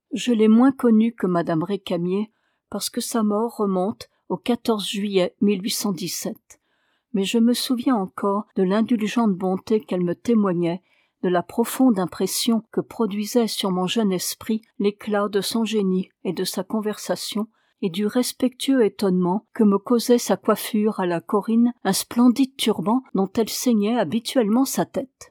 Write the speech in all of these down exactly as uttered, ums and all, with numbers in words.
Je l'ai moins connue que madame Récamier, parce que sa mort remonte au quatorze juillet mille huit cent dix-sept. Mais je me souviens encore de l'indulgente bonté qu'elle me témoignait, de la profonde impression que produisait sur mon jeune esprit l'éclat de son génie et de sa conversation, et du respectueux étonnement que me causait sa coiffure à la Corinne, un splendide turban dont elle ceignait habituellement sa tête.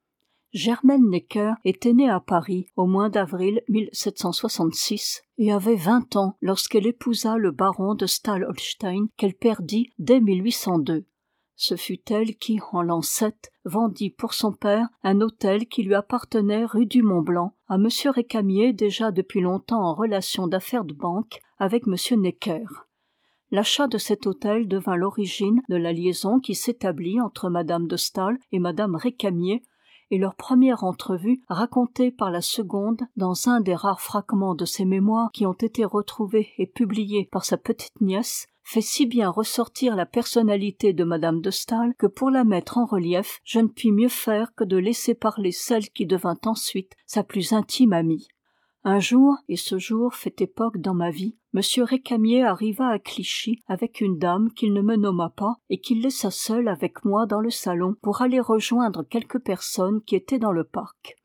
Germaine Necker était née à Paris au mois d'avril mille sept cent soixante-six et avait vingt ans lorsqu'elle épousa le baron de Stahl-Holstein qu'elle perdit dès mille huit cent deux. Ce fut elle qui, en l'an sept, vendit pour son père un hôtel qui lui appartenait rue du Mont-Blanc à monsieur Récamier, déjà depuis longtemps en relation d'affaires de banque avec monsieur Necker. L'achat de cet hôtel devint l'origine de la liaison qui s'établit entre madame de Staël et madame Récamier, et leur première entrevue, racontée par la seconde dans un des rares fragments de ses mémoires qui ont été retrouvés et publiés par sa petite-nièce, fait si bien ressortir la personnalité de madame de Staël que pour la mettre en relief, je ne puis mieux faire que de laisser parler celle qui devint ensuite sa plus intime amie. Un jour, et ce jour fait époque dans ma vie, monsieur Récamier arriva à Clichy avec une dame qu'il ne me nomma pas et qu'il laissa seule avec moi dans le salon pour aller rejoindre quelques personnes qui étaient dans le parc.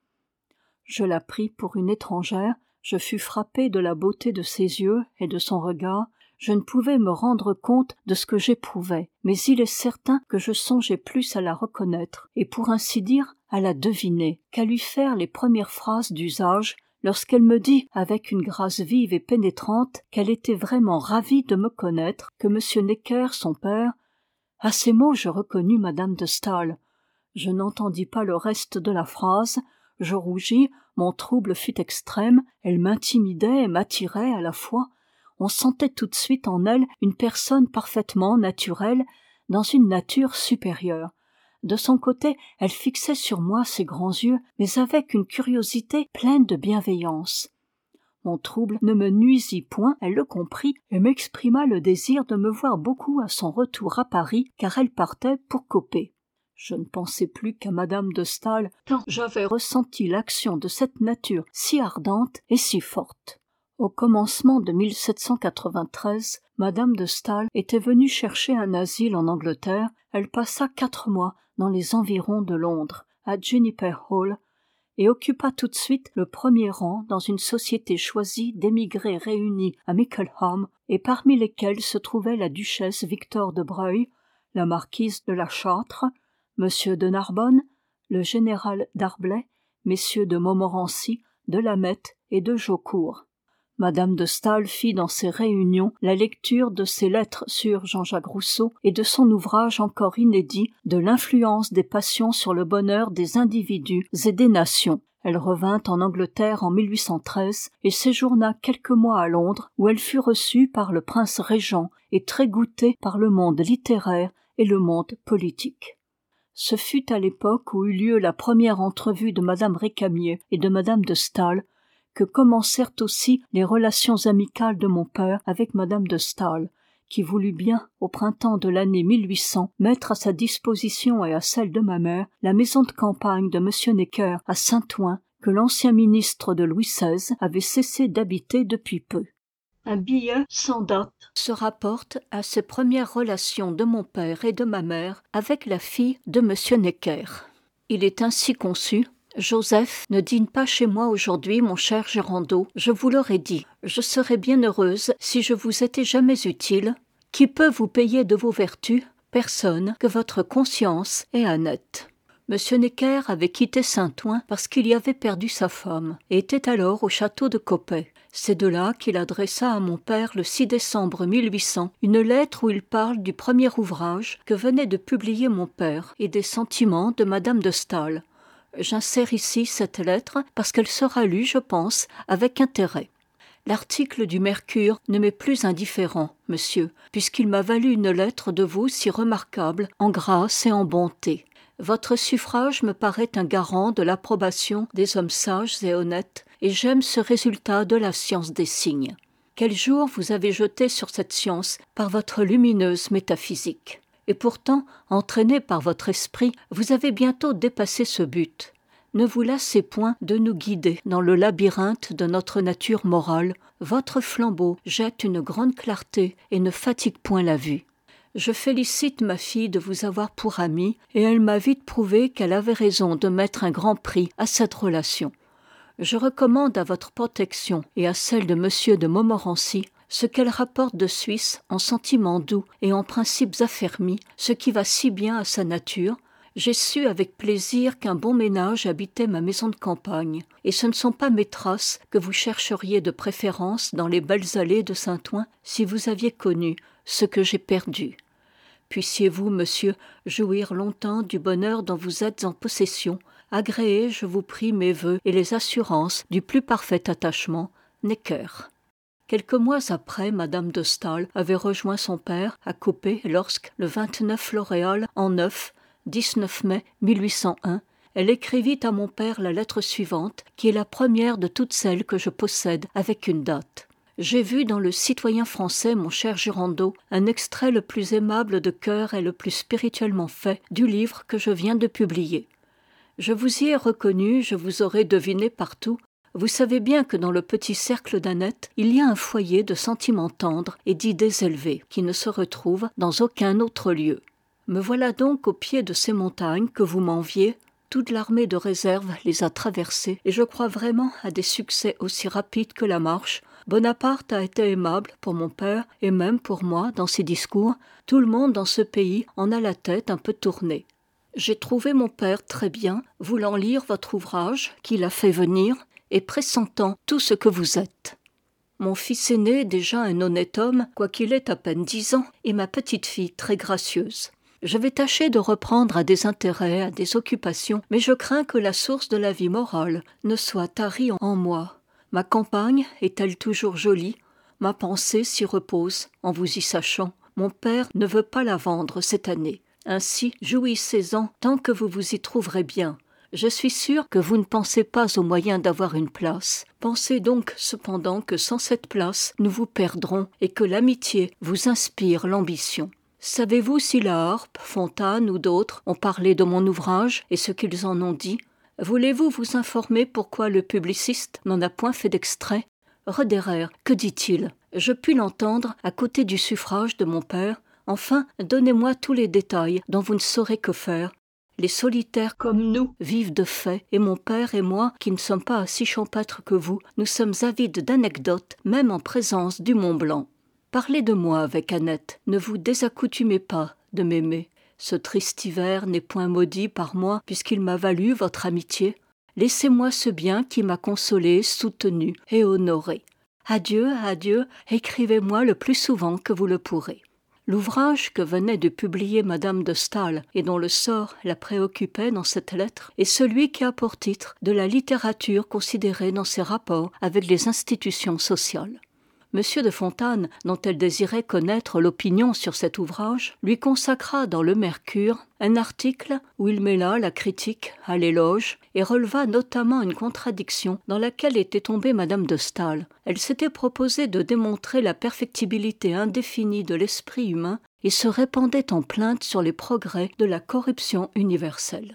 Je la pris pour une étrangère, je fus frappé de la beauté de ses yeux et de son regard. Je ne pouvais me rendre compte de ce que j'éprouvais, mais il est certain que je songeais plus à la reconnaître et pour ainsi dire à la deviner qu'à lui faire les premières phrases d'usage lorsqu'elle me dit avec une grâce vive et pénétrante qu'elle était vraiment ravie de me connaître, que monsieur Necker, son père... À ces mots je reconnus madame de Staël. Je n'entendis pas le reste de la phrase, je rougis, mon trouble fut extrême, elle m'intimidait et m'attirait à la fois. On sentait tout de suite en elle une personne parfaitement naturelle, dans une nature supérieure. De son côté, elle fixait sur moi ses grands yeux, mais avec une curiosité pleine de bienveillance. Mon trouble ne me nuisit point, elle le comprit, et m'exprima le désir de me voir beaucoup à son retour à Paris, car elle partait pour Coppet. Je ne pensais plus qu'à madame de Staël, tant j'avais ressenti l'action de cette nature si ardente et si forte. Au commencement de mille sept cent quatre-vingt-treize, madame de Staël était venue chercher un asile en Angleterre. Elle passa quatre mois dans les environs de Londres, à Juniper Hall, et occupa tout de suite le premier rang dans une société choisie d'émigrés réunis à Mickleham, et parmi lesquels se trouvaient la duchesse Victor de Broglie, la marquise de la Châtre, monsieur de Narbonne, le général d'Arblay, messieurs de Montmorency, de Lameth et de Jaucourt. Madame de Staël fit dans ces réunions la lecture de ses lettres sur Jean-Jacques Rousseau et de son ouvrage encore inédit de l'influence des passions sur le bonheur des individus et des nations. Elle revint en Angleterre en mille huit cent treize et séjourna quelques mois à Londres où elle fut reçue par le prince régent et très goûtée par le monde littéraire et le monde politique. Ce fut à l'époque où eut lieu la première entrevue de madame Récamier et de madame de Staël que commencèrent aussi les relations amicales de mon père avec madame de Staël, qui voulut bien, au printemps de l'année mille huit cents, mettre à sa disposition et à celle de ma mère la maison de campagne de monsieur Necker à Saint-Ouen, que l'ancien ministre de Louis seize avait cessé d'habiter depuis peu. Un billet sans date se rapporte à ces premières relations de mon père et de ma mère avec la fille de monsieur Necker. Il est ainsi conçu: Joseph ne dîne pas chez moi aujourd'hui, mon cher Gérando, je vous l'aurais dit. Je serais bien heureuse si je vous étais jamais utile. Qui peut vous payer de vos vertus? Personne que votre conscience est honnête. Monsieur Necker avait quitté Saint-Ouen parce qu'il y avait perdu sa femme et était alors au château de Coppet. C'est de là qu'il adressa à mon père le six décembre mille huit cents une lettre où il parle du premier ouvrage que venait de publier mon père et des sentiments de madame de Staël. J'insère ici cette lettre parce qu'elle sera lue, je pense, avec intérêt. L'article du Mercure ne m'est plus indifférent, monsieur, puisqu'il m'a valu une lettre de vous si remarquable en grâce et en bonté. Votre suffrage me paraît un garant de l'approbation des hommes sages et honnêtes, et j'aime ce résultat de la science des signes. Quel jour vous avez jeté sur cette science par votre lumineuse métaphysique. Et pourtant, entraîné par votre esprit, vous avez bientôt dépassé ce but. ne vous lassez point de nous guider dans le labyrinthe de notre nature morale. Votre flambeau jette une grande clarté et ne fatigue point la vue. Je félicite ma fille de vous avoir pour amie, et elle m'a vite prouvé qu'elle avait raison de mettre un grand prix à cette relation. Je recommande à votre protection et à celle de monsieur de Montmorency ce qu'elle rapporte de Suisse en sentiments doux et en principes affermis, ce qui va si bien à sa nature. J'ai su avec plaisir qu'un bon ménage habitait ma maison de campagne, et ce ne sont pas mes traces que vous chercheriez de préférence dans les belles allées de Saint-Ouen si vous aviez connu ce que j'ai perdu. Puissiez-vous, monsieur, jouir longtemps du bonheur dont vous êtes en possession, agréez, je vous prie, mes vœux et les assurances du plus parfait attachement, Necker. Quelques mois après, madame de Staël avait rejoint son père à Coppet lorsque, le vingt-neuf Floréal en neuf, dix-neuf mai mille huit cent un, elle écrivit à mon père la lettre suivante, qui est la première de toutes celles que je possède avec une date. J'ai vu dans le Citoyen français, mon cher Girondeau, un extrait le plus aimable de cœur et le plus spirituellement fait du livre que je viens de publier. Je vous y ai reconnu, je vous aurai deviné partout. Vous savez bien que dans le petit cercle d'Annette, il y a un foyer de sentiments tendres et d'idées élevées, qui ne se retrouve dans aucun autre lieu. Me voilà donc au pied de ces montagnes que vous m'enviez. Toute l'armée de réserve les a traversées, et je crois vraiment à des succès aussi rapides que la marche. Bonaparte a été aimable pour mon père, et même pour moi, dans ses discours. Tout le monde dans ce pays en a la tête un peu tournée. J'ai trouvé mon père très bien, voulant lire votre ouvrage, qui l'a fait venir, et pressentant tout ce que vous êtes. Mon fils aîné, déjà un honnête homme, quoiqu'il ait à peine dix ans, et ma petite fille très gracieuse. Je vais tâcher de reprendre à des intérêts, à des occupations, mais je crains que la source de la vie morale ne soit tarie en moi. Ma campagne est-elle toujours jolie? Ma pensée s'y repose, en vous y sachant. Mon père ne veut pas la vendre cette année. Ainsi, jouissez-en tant que vous vous y trouverez bien. Je suis sûre que vous ne pensez pas au moyen d'avoir une place. Pensez donc cependant que sans cette place, nous vous perdrons et que l'amitié vous inspire l'ambition. Savez-vous si la Harpe, Fontane ou d'autres ont parlé de mon ouvrage et ce qu'ils en ont dit? Voulez-vous vous informer pourquoi le publiciste n'en a point fait d'extrait? Roederer, que dit-il? Je puis l'entendre à côté du suffrage de mon père. Enfin, donnez-moi tous les détails dont vous ne saurez que faire. Les solitaires comme nous vivent de faits, et mon père et moi, qui ne sommes pas si champêtres que vous, nous sommes avides d'anecdotes, même en présence du Mont Blanc. Parlez de moi avec Annette, ne vous désaccoutumez pas de m'aimer. Ce triste hiver n'est point maudit par moi, puisqu'il m'a valu votre amitié. Laissez-moi ce bien qui m'a consolé, soutenu et honoré. Adieu, adieu, écrivez-moi le plus souvent que vous le pourrez. L'ouvrage que venait de publier madame de Staël et dont le sort la préoccupait dans cette lettre est celui qui a pour titre de la littérature considérée dans ses rapports avec les institutions sociales. Monsieur de Fontane, dont elle désirait connaître l'opinion sur cet ouvrage, lui consacra dans le Mercure un article où il mêla la critique à l'éloge et releva notamment une contradiction dans laquelle était tombée madame de Staël. Elle s'était proposé de démontrer la perfectibilité indéfinie de l'esprit humain et se répandait en plainte sur les progrès de la corruption universelle.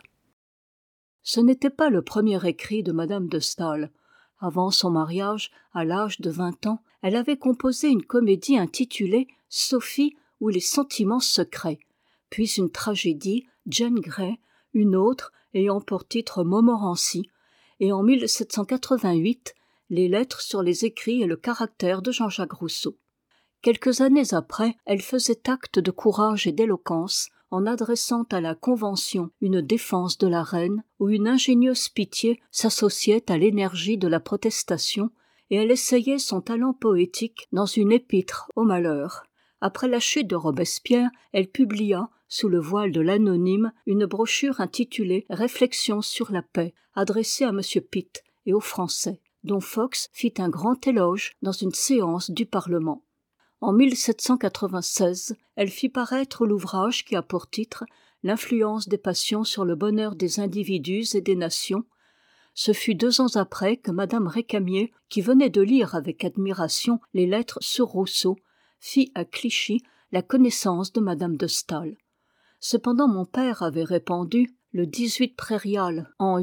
Ce n'était pas le premier écrit de madame de Staël. Avant son mariage, à l'âge de vingt ans, elle avait composé une comédie intitulée « Sophie ou les sentiments secrets », puis une tragédie, « Jane Grey », une autre ayant pour titre « Montmorency », et en mille sept cent quatre-vingt-huit, les lettres sur les écrits et le caractère de Jean-Jacques Rousseau. Quelques années après, elle faisait acte de courage et d'éloquence en adressant à la Convention une défense de la reine où une ingénieuse pitié s'associait à l'énergie de la protestation et elle essayait son talent poétique dans une épître au malheur. Après la chute de Robespierre, elle publia, sous le voile de l'anonyme, une brochure intitulée « Réflexions sur la paix » adressée à M. Pitt et aux Français, dont Fox fit un grand éloge dans une séance du Parlement. En mille sept cent quatre-vingt-seize, elle fit paraître l'ouvrage qui a pour titre « L'influence des passions sur le bonheur des individus et des nations ». Ce fut deux ans après que madame Récamier, qui venait de lire avec admiration les lettres sur Rousseau, fit à Clichy la connaissance de madame de Staël. Cependant mon père avait répandu, le dix-huit prairial en huit,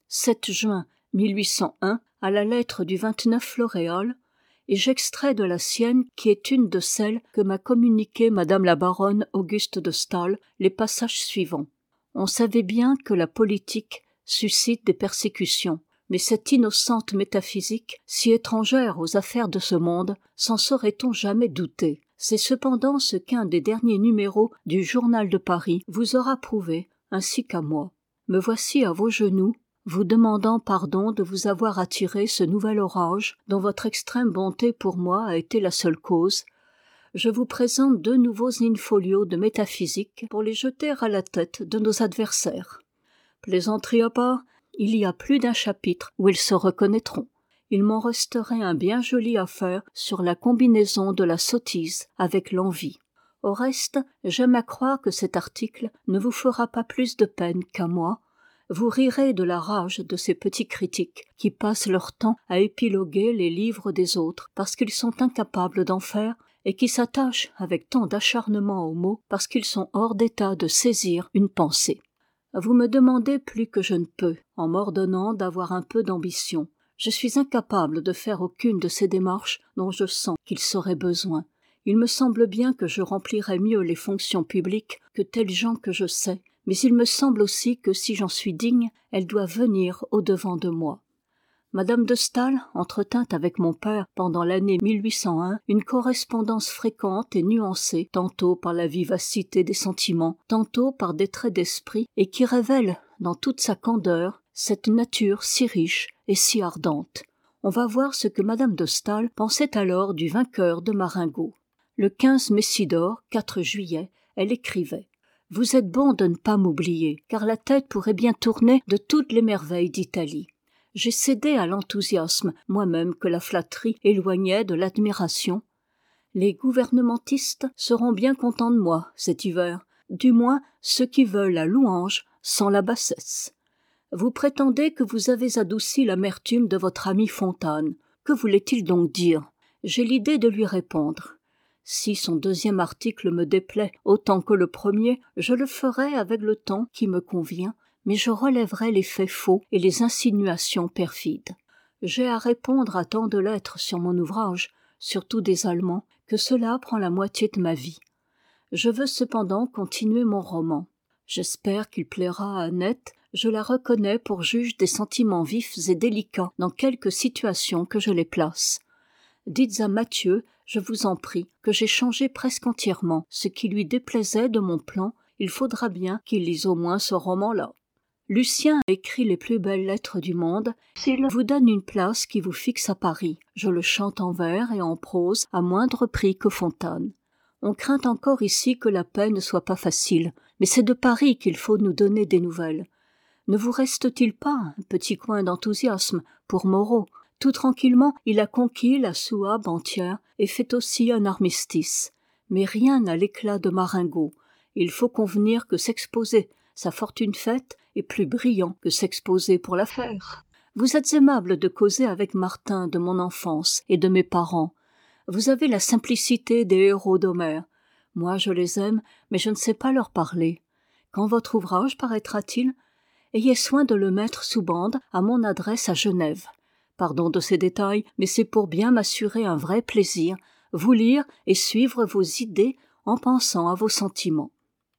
sept juin mille huit cent un, à la lettre du vingt-neuf Floréal, et j'extrais de la sienne qui est une de celles que m'a communiquées madame la baronne Auguste de Staël les passages suivants. On savait bien que la politique suscite des persécutions, mais cette innocente métaphysique, si étrangère aux affaires de ce monde, s'en saurait-on jamais douter? C'est cependant ce qu'un des derniers numéros du Journal de Paris vous aura prouvé, ainsi qu'à moi. Me voici à vos genoux, vous demandant pardon de vous avoir attiré ce nouvel orage dont votre extrême bonté pour moi a été la seule cause. Je vous présente deux nouveaux in-folio de métaphysique pour les jeter à la tête de nos adversaires. Plaisanterie à part, il y a plus d'un chapitre où ils se reconnaîtront. Il m'en resterait un bien joli à faire sur la combinaison de la sottise avec l'envie. Au reste, j'aime à croire que cet article ne vous fera pas plus de peine qu'à moi. Vous rirez de la rage de ces petits critiques qui passent leur temps à épiloguer les livres des autres parce qu'ils sont incapables d'en faire et qui s'attachent avec tant d'acharnement aux mots parce qu'ils sont hors d'état de saisir une pensée. Vous me demandez plus que je ne peux, en m'ordonnant d'avoir un peu d'ambition. Je suis incapable de faire aucune de ces démarches dont je sens qu'il serait besoin. Il me semble bien que je remplirais mieux les fonctions publiques que tels gens que je sais, mais il me semble aussi que si j'en suis digne, elle doit venir au-devant de moi. Madame de Staël entretint avec mon père pendant l'année mille huit cent un une correspondance fréquente et nuancée, tantôt par la vivacité des sentiments, tantôt par des traits d'esprit, et qui révèle, dans toute sa candeur, cette nature si riche et si ardente. On va voir ce que madame de Staël pensait alors du vainqueur de Marengo. Le quinze Messidor, quatre juillet, elle écrivait « Vous êtes bon de ne pas m'oublier, car la tête pourrait bien tourner de toutes les merveilles d'Italie. J'ai cédé à l'enthousiasme, moi-même que la flatterie éloignait de l'admiration. Les gouvernementistes seront bien contents de moi cet hiver, du moins ceux qui veulent la louange sans la bassesse. Vous prétendez que vous avez adouci l'amertume de votre ami Fontane. Que voulait-il donc dire? J'ai l'idée de lui répondre. Si son deuxième article me déplaît autant que le premier, je le ferai avec le temps qui me convient, mais je relèverai les faits faux et les insinuations perfides. J'ai à répondre à tant de lettres sur mon ouvrage, surtout des Allemands, que cela prend la moitié de ma vie. Je veux cependant continuer mon roman. J'espère qu'il plaira à Annette, je la reconnais pour juge des sentiments vifs et délicats dans quelque situation que je les place. Dites à Mathieu, je vous en prie, que j'ai changé presque entièrement ce qui lui déplaisait de mon plan, il faudra bien qu'il lise au moins ce roman-là. Lucien écrit les plus belles lettres du monde. S'il vous donne une place qui vous fixe à Paris, je le chante en vers et en prose à moindre prix que Fontane. On craint encore ici que la paix ne soit pas facile, mais c'est de Paris qu'il faut nous donner des nouvelles. Ne vous reste-t-il pas un petit coin d'enthousiasme pour Moreau? Tout tranquillement, il a conquis la Souabe entière et fait aussi un armistice. Mais rien n'a l'éclat de Marengo. Il faut convenir que s'exposer, sa fortune faite, est plus brillant que s'exposer pour la faire. Vous êtes aimable de causer avec Martin de mon enfance et de mes parents. Vous avez la simplicité des héros d'Homère. Moi, je les aime, mais je ne sais pas leur parler. Quand votre ouvrage paraîtra-t-il? Ayez soin de le mettre sous bande à mon adresse à Genève. Pardon de ces détails, mais c'est pour bien m'assurer un vrai plaisir, vous lire et suivre vos idées en pensant à vos sentiments.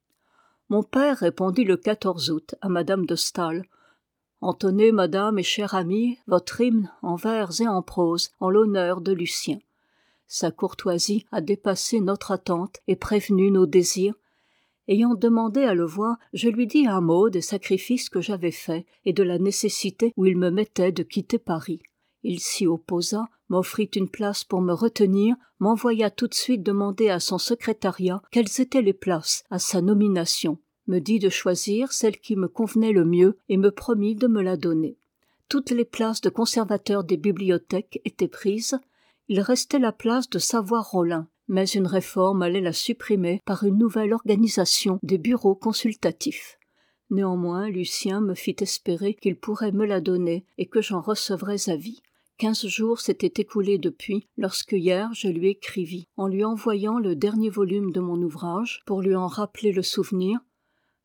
Mon père répondit le quatorze août à madame de Staël. Entonnez, madame et chère amie, votre hymne en vers et en prose en l'honneur de Lucien. Sa courtoisie a dépassé notre attente et prévenu nos désirs. Ayant demandé à le voir, je lui dis un mot des sacrifices que j'avais faits et de la nécessité où il me mettait de quitter Paris. Il s'y opposa, m'offrit une place pour me retenir, m'envoya tout de suite demander à son secrétariat quelles étaient les places à sa nomination, me dit de choisir celle qui me convenait le mieux et me promit de me la donner. Toutes les places de conservateur des bibliothèques étaient prises, il restait la place de Savoie-Rollin, mais une réforme allait la supprimer par une nouvelle organisation des bureaux consultatifs. Néanmoins, Lucien me fit espérer qu'il pourrait me la donner et que j'en recevrais avis. Quinze jours s'étaient écoulés depuis, lorsque hier je lui écrivis, en lui envoyant le dernier volume de mon ouvrage, pour lui en rappeler le souvenir.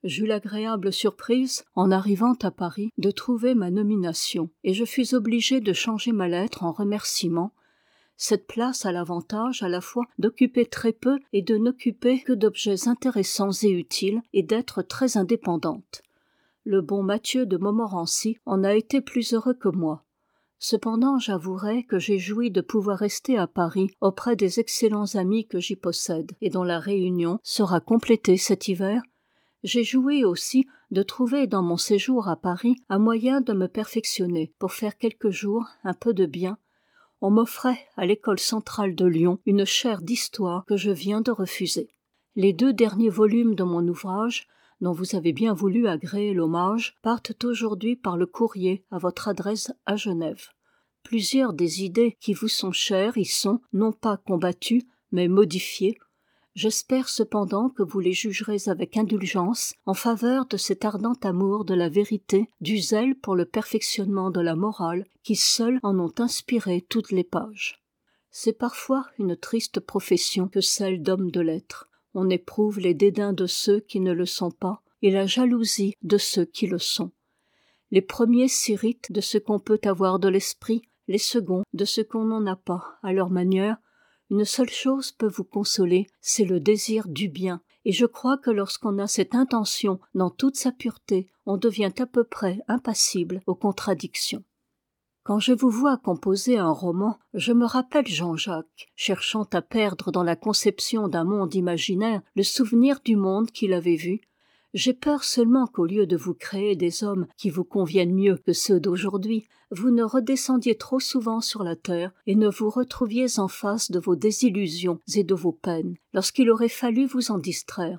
J'eus l'agréable surprise, en arrivant à Paris, de trouver ma nomination, et je fus obligé de changer ma lettre en remerciement. Cette place a l'avantage à la fois d'occuper très peu et de n'occuper que d'objets intéressants et utiles, et d'être très indépendante. Le bon Mathieu de Montmorency en a été plus heureux que moi. Cependant, j'avouerai que j'ai joui de pouvoir rester à Paris auprès des excellents amis que j'y possède, et dont la réunion sera complétée cet hiver. J'ai joui aussi de trouver dans mon séjour à Paris un moyen de me perfectionner pour faire quelques jours un peu de bien. On m'offrait à l'école centrale de Lyon une chaire d'histoire que je viens de refuser. Les deux derniers volumes de mon ouvrage, dont vous avez bien voulu agréer l'hommage, partent aujourd'hui par le courrier à votre adresse à Genève. Plusieurs des idées qui vous sont chères y sont, non pas combattues, mais modifiées. J'espère cependant que vous les jugerez avec indulgence en faveur de cet ardent amour de la vérité, du zèle pour le perfectionnement de la morale, qui seuls en ont inspiré toutes les pages. C'est parfois une triste profession que celle d'homme de lettres. On éprouve les dédains de ceux qui ne le sont pas et la jalousie de ceux qui le sont. Les premiers s'irritent de ce qu'on peut avoir de l'esprit, les seconds de ce qu'on n'en a pas à leur manière. Une seule chose peut vous consoler, c'est le désir du bien, et je crois que lorsqu'on a cette intention dans toute sa pureté, on devient à peu près impassible aux contradictions. Quand je vous vois composer un roman, je me rappelle Jean-Jacques, cherchant à perdre dans la conception d'un monde imaginaire le souvenir du monde qu'il avait vu. J'ai peur seulement qu'au lieu de vous créer des hommes qui vous conviennent mieux que ceux d'aujourd'hui, vous ne redescendiez trop souvent sur la terre et ne vous retrouviez en face de vos désillusions et de vos peines, lorsqu'il aurait fallu vous en distraire.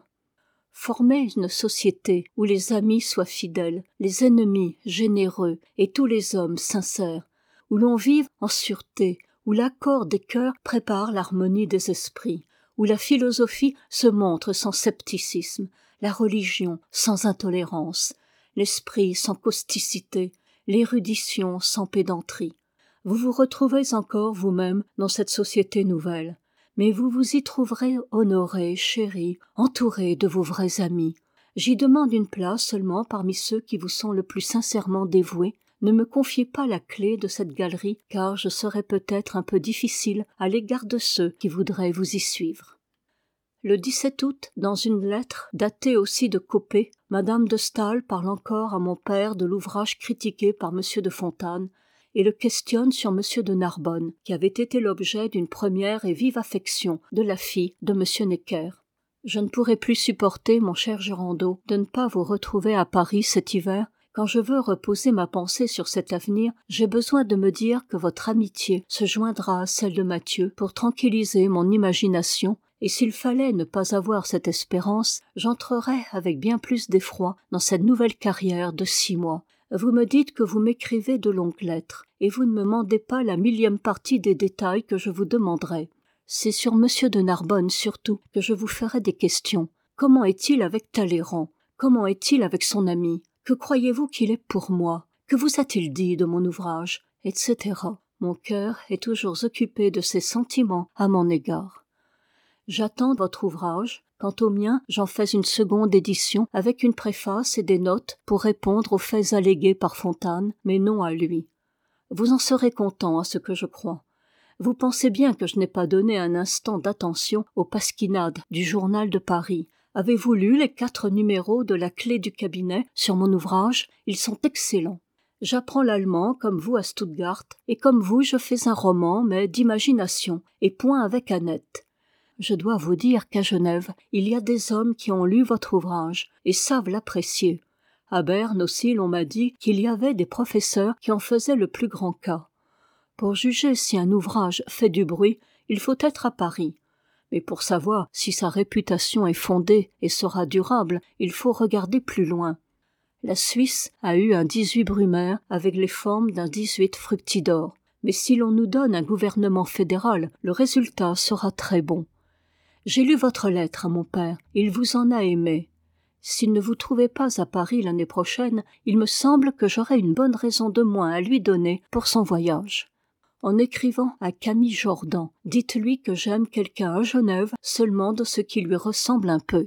Formez une société où les amis soient fidèles, les ennemis généreux et tous les hommes sincères, où l'on vive en sûreté, où l'accord des cœurs prépare l'harmonie des esprits, où la philosophie se montre sans scepticisme, la religion sans intolérance, l'esprit sans causticité, l'érudition sans pédanterie. Vous vous retrouvez encore vous-même dans cette société nouvelle, mais vous vous y trouverez honoré, chéri, entouré de vos vrais amis. J'y demande une place seulement parmi ceux qui vous sont le plus sincèrement dévoués. Ne me confiez pas la clé de cette galerie, car je serai peut-être un peu difficile à l'égard de ceux qui voudraient vous y suivre. Le dix-sept août, dans une lettre datée aussi de Coppet, Madame de Staël parle encore à mon père de l'ouvrage critiqué par Monsieur de Fontanes et le questionne sur Monsieur de Narbonne, qui avait été l'objet d'une première et vive affection de la fille de Monsieur Necker. Je ne pourrai plus supporter, mon cher Gérando, de ne pas vous retrouver à Paris cet hiver. Quand je veux reposer ma pensée sur cet avenir, j'ai besoin de me dire que votre amitié se joindra à celle de Mathieu pour tranquilliser mon imagination, et s'il fallait ne pas avoir cette espérance, j'entrerais avec bien plus d'effroi dans cette nouvelle carrière de six mois. Vous me dites que vous m'écrivez de longues lettres, et vous ne me mandez pas la millième partie des détails que je vous demanderai. C'est sur Monsieur de Narbonne surtout que je vous ferai des questions. Comment est-il avec Talleyrand? Comment est-il avec son ami? Que croyez-vous qu'il est pour moi? Que vous a-t-il dit de mon ouvrage? Etc. Mon cœur est toujours occupé de ses sentiments à mon égard. J'attends votre ouvrage. Quant au mien, j'en fais une seconde édition avec une préface et des notes pour répondre aux faits allégués par Fontane, mais non à lui. Vous en serez content à ce que je crois. Vous pensez bien que je n'ai pas donné un instant d'attention aux pasquinades du Journal de Paris. Avez-vous lu les quatre numéros de la clé du cabinet sur mon ouvrage? Ils sont excellents. J'apprends l'allemand comme vous à Stuttgart, et comme vous je fais un roman, mais d'imagination, et point avec Annette. Je dois vous dire qu'à Genève, il y a des hommes qui ont lu votre ouvrage et savent l'apprécier. À Berne aussi, l'on m'a dit qu'il y avait des professeurs qui en faisaient le plus grand cas. Pour juger si un ouvrage fait du bruit, il faut être à Paris. Mais pour savoir si sa réputation est fondée et sera durable, il faut regarder plus loin. La Suisse a eu un dix-huit Brumaire avec les formes d'un dix-huit Fructidor. Mais si l'on nous donne un gouvernement fédéral, le résultat sera très bon. J'ai lu votre lettre à mon père, il vous en a aimé. S'il ne vous trouvait pas à Paris l'année prochaine, il me semble que j'aurais une bonne raison de moins à lui donner pour son voyage. En écrivant à Camille Jordan, dites-lui que j'aime quelqu'un à Genève seulement de ce qui lui ressemble un peu.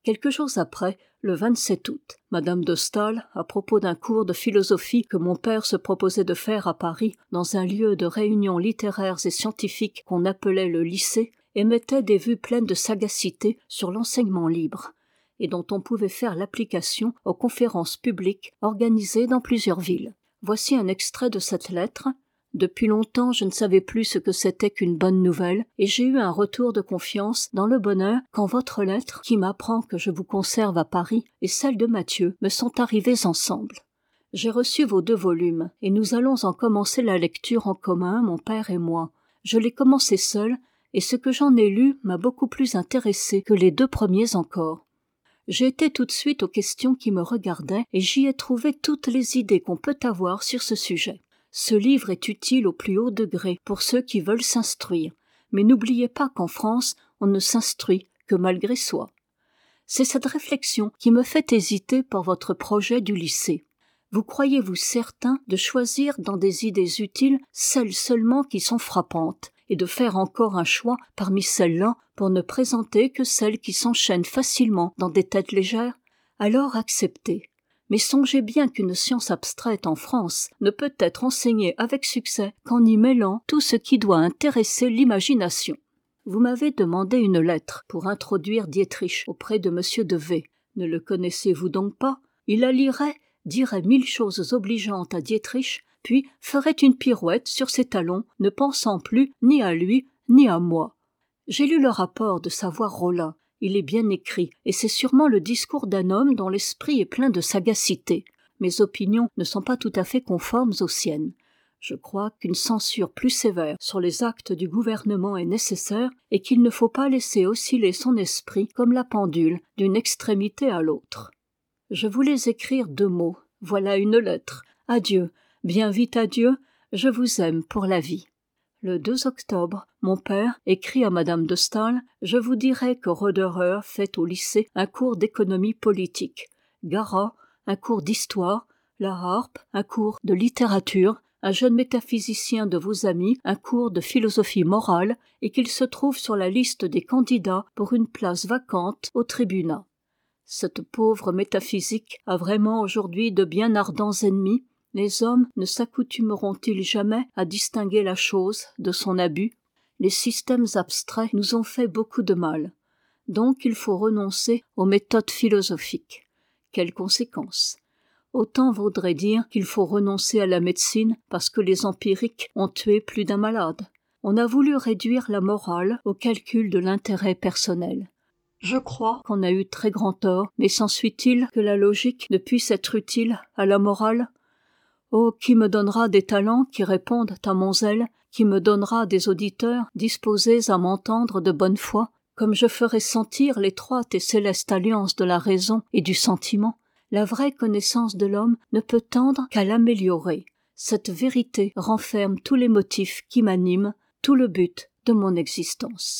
Quelques jours après, le vingt-sept août, madame de Staël, à propos d'un cours de philosophie que mon père se proposait de faire à Paris, dans un lieu de réunions littéraires et scientifiques qu'on appelait le lycée, émettait des vues pleines de sagacité sur l'enseignement libre, et dont on pouvait faire l'application aux conférences publiques organisées dans plusieurs villes. Voici un extrait de cette lettre. Depuis longtemps, je ne savais plus ce que c'était qu'une bonne nouvelle, et j'ai eu un retour de confiance dans le bonheur quand votre lettre, qui m'apprend que je vous conserve à Paris, et celle de Mathieu me sont arrivées ensemble. J'ai reçu vos deux volumes, et nous allons en commencer la lecture en commun, mon père et moi. Je l'ai commencé seul, et ce que j'en ai lu m'a beaucoup plus intéressé que les deux premiers encore. J'ai été tout de suite aux questions qui me regardaient, et j'y ai trouvé toutes les idées qu'on peut avoir sur ce sujet. Ce livre est utile au plus haut degré pour ceux qui veulent s'instruire, mais n'oubliez pas qu'en France, on ne s'instruit que malgré soi. C'est cette réflexion qui me fait hésiter pour votre projet du lycée. Vous croyez-vous certain de choisir dans des idées utiles celles seulement qui sont frappantes, et de faire encore un choix parmi celles-là pour ne présenter que celles qui s'enchaînent facilement dans des têtes légères? Alors acceptez. Mais songez bien qu'une science abstraite en France ne peut être enseignée avec succès qu'en y mêlant tout ce qui doit intéresser l'imagination. Vous m'avez demandé une lettre pour introduire Dietrich auprès de monsieur de V. Ne le connaissez-vous donc pas? Il la lirait, dirait mille choses obligeantes à Dietrich, puis ferait une pirouette sur ses talons, ne pensant plus ni à lui ni à moi. J'ai lu le rapport de Savoir-Rollin. Il est bien écrit, et c'est sûrement le discours d'un homme dont l'esprit est plein de sagacité. Mes opinions ne sont pas tout à fait conformes aux siennes. Je crois qu'une censure plus sévère sur les actes du gouvernement est nécessaire et qu'il ne faut pas laisser osciller son esprit comme la pendule d'une extrémité à l'autre. Je voulais écrire deux mots. Voilà une lettre. Adieu, bien vite adieu, je vous aime pour la vie. Le deux octobre, mon père écrit à madame de Staël « Je vous dirai que Roederer fait au lycée un cours d'économie politique, Garat un cours d'histoire, La Harpe un cours de littérature, un jeune métaphysicien de vos amis un cours de philosophie morale et qu'il se trouve sur la liste des candidats pour une place vacante au tribunat. Cette pauvre métaphysique a vraiment aujourd'hui de bien ardents ennemis. Les hommes ne s'accoutumeront-ils jamais à distinguer la chose de son abus? Les systèmes abstraits nous ont fait beaucoup de mal. Donc il faut renoncer aux méthodes philosophiques. Quelles conséquences? Autant vaudrait dire qu'il faut renoncer à la médecine parce que les empiriques ont tué plus d'un malade. On a voulu réduire la morale au calcul de l'intérêt personnel. Je crois qu'on a eu très grand tort, mais s'ensuit-il que la logique ne puisse être utile à la morale? Oh, qui me donnera des talents qui répondent à mon zèle, qui me donnera des auditeurs disposés à m'entendre de bonne foi, comme je ferai sentir l'étroite et céleste alliance de la raison et du sentiment. La vraie connaissance de l'homme ne peut tendre qu'à l'améliorer. Cette vérité renferme tous les motifs qui m'animent, tout le but de mon existence.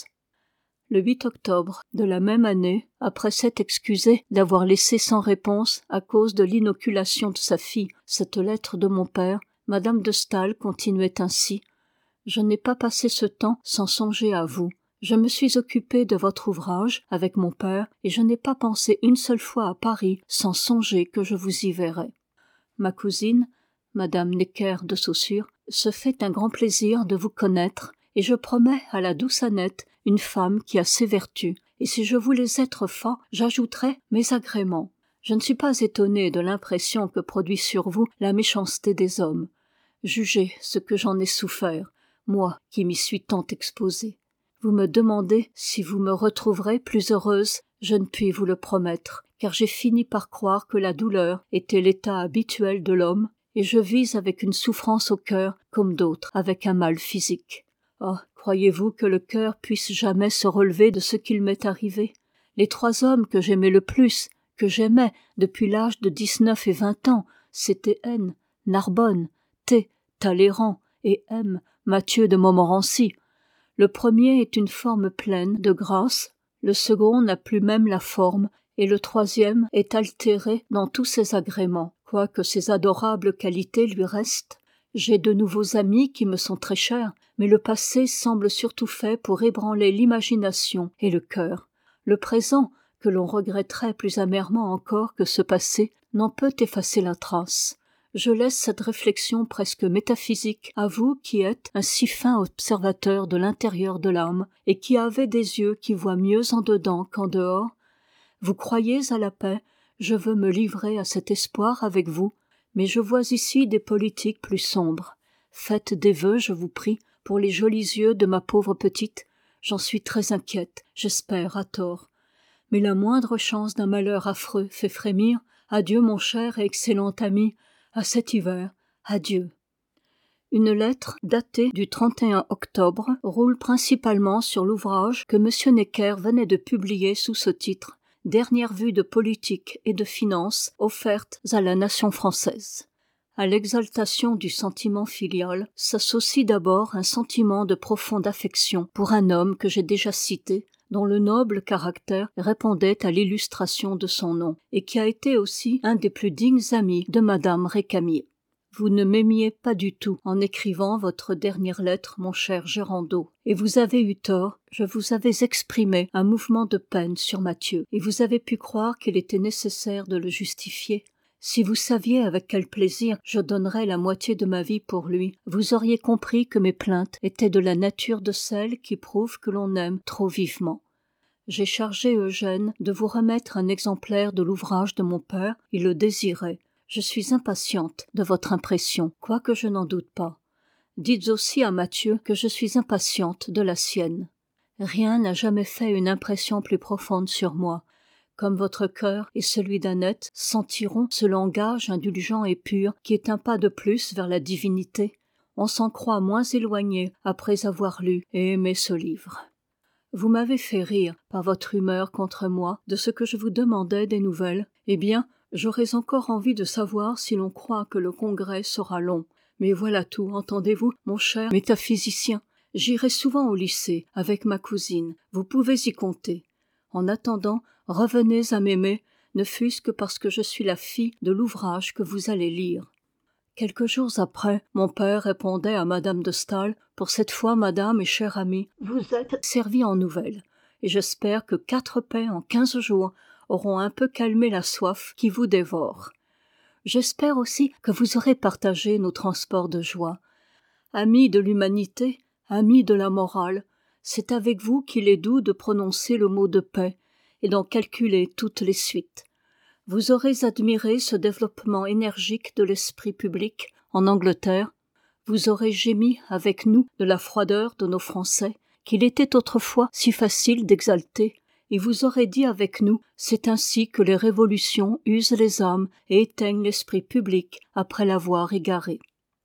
Le huit octobre de la même année, après s'être excusé d'avoir laissé sans réponse à cause de l'inoculation de sa fille cette lettre de mon père, madame de Staël continuait ainsi. « Je n'ai pas passé ce temps sans songer à vous. Je me suis occupée de votre ouvrage avec mon père et je n'ai pas pensé une seule fois à Paris sans songer que je vous y verrais. Ma cousine, madame Necker de Saussure, se fait un grand plaisir de vous connaître et je promets à la douce Annette une femme qui a ses vertus, et si je voulais être fat, j'ajouterais mes agréments. Je ne suis pas étonnée de l'impression que produit sur vous la méchanceté des hommes. Jugez ce que j'en ai souffert, moi qui m'y suis tant exposée. Vous me demandez si vous me retrouverez plus heureuse, je ne puis vous le promettre, car j'ai fini par croire que la douleur était l'état habituel de l'homme, et je vis avec une souffrance au cœur comme d'autres avec un mal physique. Ah, croyez-vous que le cœur puisse jamais se relever de ce qu'il m'est arrivé? Les trois hommes que j'aimais le plus, que j'aimais depuis l'âge de dix-neuf et vingt ans, c'étaient N, Narbonne, T, Talleyrand et M, Mathieu de Montmorency. Le premier est une forme pleine de grâce, le second n'a plus même la forme, et le troisième est altéré dans tous ses agréments, quoique ses adorables qualités lui restent. J'ai de nouveaux amis qui me sont très chers, mais le passé semble surtout fait pour ébranler l'imagination et le cœur. Le présent, que l'on regretterait plus amèrement encore que ce passé, n'en peut effacer la trace. Je laisse cette réflexion presque métaphysique à vous qui êtes un si fin observateur de l'intérieur de l'âme et qui avez des yeux qui voient mieux en dedans qu'en dehors. Vous croyez à la paix, je veux me livrer à cet espoir avec vous, mais je vois ici des politiques plus sombres. Faites des vœux, je vous prie, pour les jolis yeux de ma pauvre petite. J'en suis très inquiète, j'espère à tort. Mais la moindre chance d'un malheur affreux fait frémir. Adieu mon cher et excellent ami, à cet hiver, adieu. Une lettre datée du trente et un octobre roule principalement sur l'ouvrage que M. Necker venait de publier sous ce titre « Dernière vue de politique et de finances offertes à la nation française ». À l'exaltation du sentiment filial s'associe d'abord un sentiment de profonde affection pour un homme que j'ai déjà cité, dont le noble caractère répondait à l'illustration de son nom, et qui a été aussi un des plus dignes amis de madame Récamier. Vous ne m'aimiez pas du tout en écrivant votre dernière lettre, mon cher Gérando, et vous avez eu tort, je vous avais exprimé un mouvement de peine sur Mathieu, et vous avez pu croire qu'il était nécessaire de le justifier. Si vous saviez avec quel plaisir je donnerais la moitié de ma vie pour lui, vous auriez compris que mes plaintes étaient de la nature de celles qui prouvent que l'on aime trop vivement. J'ai chargé Eugène de vous remettre un exemplaire de l'ouvrage de mon père, il le désirait. Je suis impatiente de votre impression, quoique je n'en doute pas. Dites aussi à Mathieu que je suis impatiente de la sienne. Rien n'a jamais fait une impression plus profonde sur moi. Comme votre cœur et celui d'Annette sentiront ce langage indulgent et pur qui est un pas de plus vers la divinité, on s'en croit moins éloigné après avoir lu et aimé ce livre. Vous m'avez fait rire par votre humeur contre moi de ce que je vous demandais des nouvelles. Eh bien, j'aurais encore envie de savoir si l'on croit que le congrès sera long. Mais voilà tout, entendez-vous, mon cher métaphysicien. J'irai souvent au lycée avec ma cousine, vous pouvez y compter. En attendant, revenez à m'aimer, ne fût-ce que parce que je suis la fille de l'ouvrage que vous allez lire. Quelques jours après, mon père répondait à madame de Staël « Pour cette fois, madame et chère amie, vous êtes servie en nouvelles, et j'espère que quatre paix en quinze jours auront un peu calmé la soif qui vous dévore. J'espère aussi que vous aurez partagé nos transports de joie. Amis de l'humanité, amis de la morale, c'est avec vous qu'il est doux de prononcer le mot de paix et d'en calculer toutes les suites. Vous aurez admiré ce développement énergique de l'esprit public en Angleterre. Vous aurez gémi avec nous de la froideur de nos Français, qu'il était autrefois si facile d'exalter, et vous aurez dit avec nous, c'est ainsi que les révolutions usent les âmes et éteignent l'esprit public après l'avoir égaré.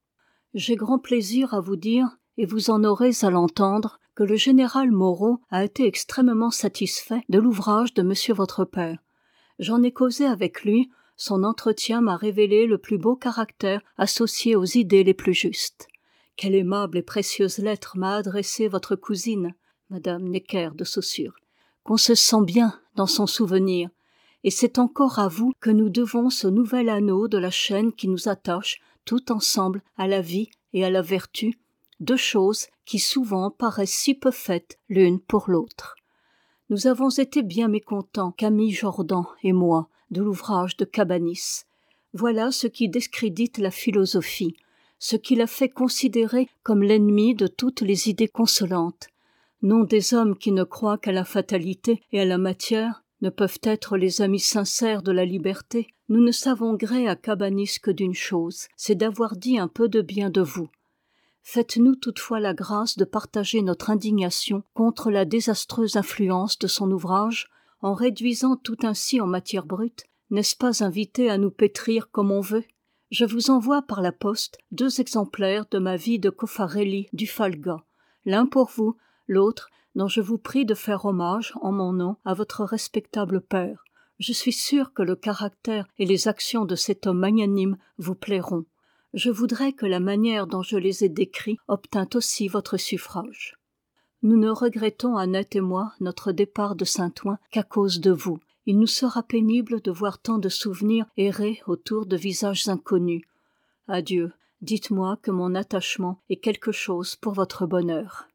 J'ai grand plaisir à vous dire, et vous en aurez à l'entendre, que le général Moreau a été extrêmement satisfait de l'ouvrage de monsieur votre père. J'en ai causé avec lui, son entretien m'a révélé le plus beau caractère associé aux idées les plus justes. Quelle aimable et précieuse lettre m'a adressée votre cousine, madame Necker de Saussure, qu'on se sent bien dans son souvenir, et c'est encore à vous que nous devons ce nouvel anneau de la chaîne qui nous attache tout ensemble à la vie et à la vertu, deux choses qui souvent paraissent si peu faites l'une pour l'autre. Nous avons été bien mécontents, Camille Jordan et moi, de l'ouvrage de Cabanis. Voilà ce qui discrédite la philosophie, ce qui la fait considérer comme l'ennemi de toutes les idées consolantes. Non des hommes qui ne croient qu'à la fatalité et à la matière, ne peuvent être les amis sincères de la liberté. Nous ne savons gré à Cabanis que d'une chose, c'est d'avoir dit un peu de bien de vous. Faites-nous toutefois la grâce de partager notre indignation contre la désastreuse influence de son ouvrage, en réduisant tout ainsi en matière brute. N'est-ce pas invité à nous pétrir comme on veut? Je vous envoie par la poste deux exemplaires de ma vie de Coffarelli du Falga, l'un pour vous, l'autre dont je vous prie de faire hommage en mon nom à votre respectable père. Je suis sûre que le caractère et les actions de cet homme magnanime vous plairont. Je voudrais que la manière dont je les ai décrits obtînt aussi votre suffrage. Nous ne regrettons, Annette et moi, notre départ de Saint-Ouen qu'à cause de vous. Il nous sera pénible de voir tant de souvenirs errer autour de visages inconnus. Adieu, dites-moi que mon attachement est quelque chose pour votre bonheur.